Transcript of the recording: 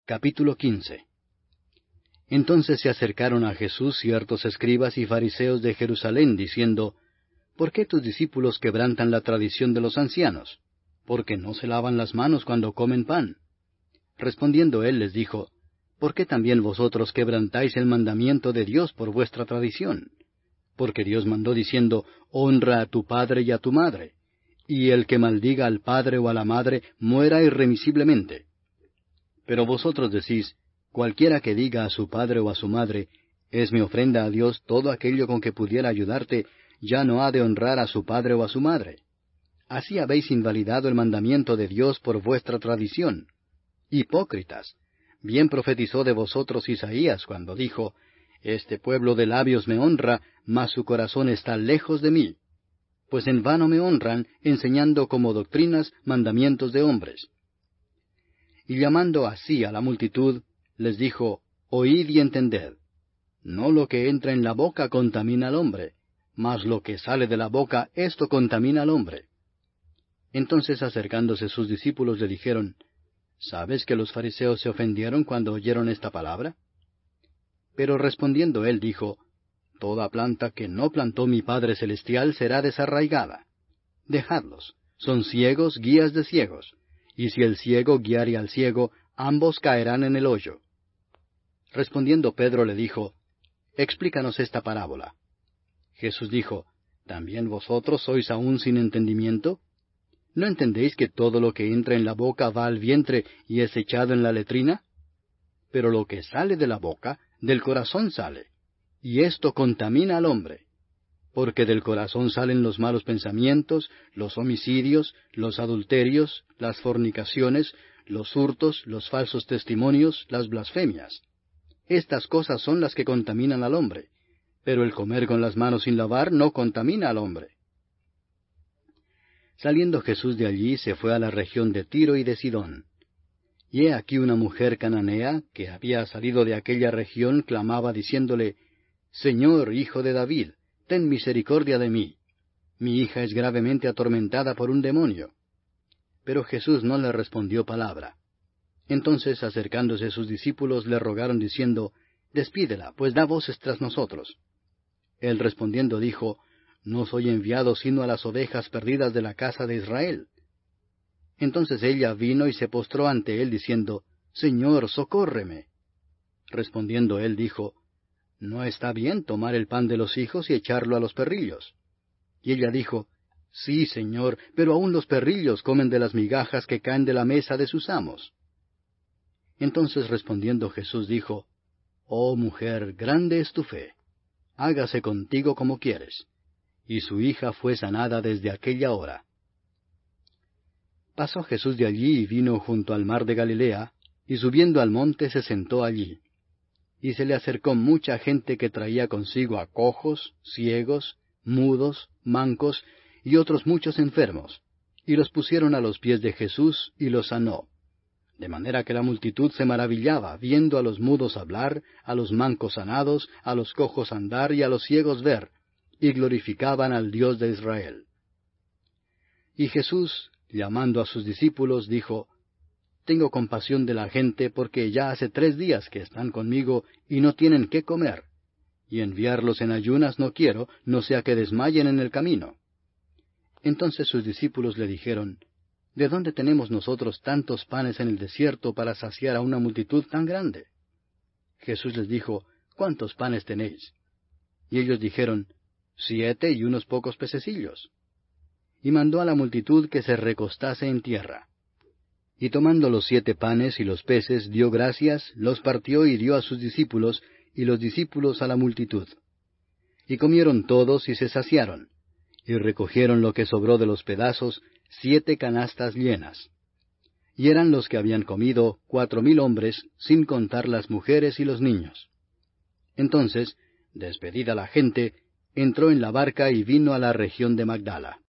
Capítulo 15. Entonces se acercaron a Jesús ciertos escribas y fariseos de Jerusalén, diciendo, ¿Por qué tus discípulos quebrantan la tradición de los ancianos? Porque no se lavan las manos cuando comen pan. Respondiendo él les dijo, ¿Por qué también vosotros quebrantáis el mandamiento de Dios por vuestra tradición? Porque Dios mandó diciendo, Honra a tu padre y a tu madre, y el que maldiga al padre o a la madre muera irremisiblemente. Pero vosotros decís, cualquiera que diga a su padre o a su madre, es mi ofrenda a Dios todo aquello con que pudiera ayudarte, ya no ha de honrar a su padre o a su madre. Así habéis invalidado el mandamiento de Dios por vuestra tradición. Hipócritas, bien profetizó de vosotros Isaías cuando dijo, Este pueblo de labios me honra, mas su corazón está lejos de mí. Pues en vano me honran, enseñando como doctrinas mandamientos de hombres. Y llamando así a la multitud, les dijo, Oíd y entended. No lo que entra en la boca contamina al hombre, mas lo que sale de la boca, esto contamina al hombre. Entonces acercándose sus discípulos le dijeron, ¿Sabes que los fariseos se ofendieron cuando oyeron esta palabra? Pero respondiendo él dijo, Toda planta que no plantó mi Padre Celestial será desarraigada. Dejadlos, son ciegos, guías de ciegos. Y si el ciego guiare al ciego, ambos caerán en el hoyo. Respondiendo Pedro le dijo, Explícanos esta parábola. Jesús dijo, ¿También vosotros sois aún sin entendimiento? ¿No entendéis que todo lo que entra en la boca va al vientre y es echado en la letrina? Pero lo que sale de la boca, del corazón sale, y esto contamina al hombre. Porque del corazón salen los malos pensamientos, los homicidios, los adulterios, las fornicaciones, los hurtos, los falsos testimonios, las blasfemias. Estas cosas son las que contaminan al hombre, pero el comer con las manos sin lavar no contamina al hombre. Saliendo Jesús de allí, se fue a la región de Tiro y de Sidón. Y he aquí una mujer cananea, que había salido de aquella región, clamaba diciéndole, Señor, Hijo de David, ten misericordia de mí. Mi hija es gravemente atormentada por un demonio. Pero Jesús no le respondió palabra. Entonces, acercándose sus discípulos, le rogaron diciendo, Despídela, pues da voces tras nosotros. Él respondiendo dijo, No soy enviado sino a las ovejas perdidas de la casa de Israel. Entonces ella vino y se postró ante él diciendo, Señor, socórreme. Respondiendo él dijo, No está bien tomar el pan de los hijos y echarlo a los perrillos. Y ella dijo, Sí, Señor, pero aun los perrillos comen de las migajas que caen de la mesa de sus amos. Entonces respondiendo Jesús dijo, Oh mujer, grande es tu fe. Hágase contigo como quieres. Y su hija fue sanada desde aquella hora. Pasó Jesús de allí y vino junto al mar de Galilea, y subiendo al monte se sentó allí. Y se le acercó mucha gente que traía consigo a cojos, ciegos, mudos, mancos, y otros muchos enfermos, y los pusieron a los pies de Jesús, y los sanó. De manera que la multitud se maravillaba, viendo a los mudos hablar, a los mancos sanados, a los cojos andar, y a los ciegos ver, y glorificaban al Dios de Israel. Y Jesús, llamando a sus discípulos, dijo, Tengo compasión de la gente, porque ya hace 3 días que están conmigo y no tienen qué comer, y enviarlos en ayunas no quiero, no sea que desmayen en el camino. Entonces sus discípulos le dijeron, ¿De dónde tenemos nosotros tantos panes en el desierto para saciar a una multitud tan grande? Jesús les dijo, ¿Cuántos panes tenéis? Y ellos dijeron, 7 y unos pocos pececillos. Y mandó a la multitud que se recostase en tierra. Y tomando los 7 panes y los peces, dio gracias, los partió y dio a sus discípulos, y los discípulos a la multitud. Y comieron todos y se saciaron, y recogieron lo que sobró de los pedazos, 7 canastas llenas. Y eran los que habían comido 4,000 hombres, sin contar las mujeres y los niños. Entonces, despedida la gente, entró en la barca y vino a la región de Magdala.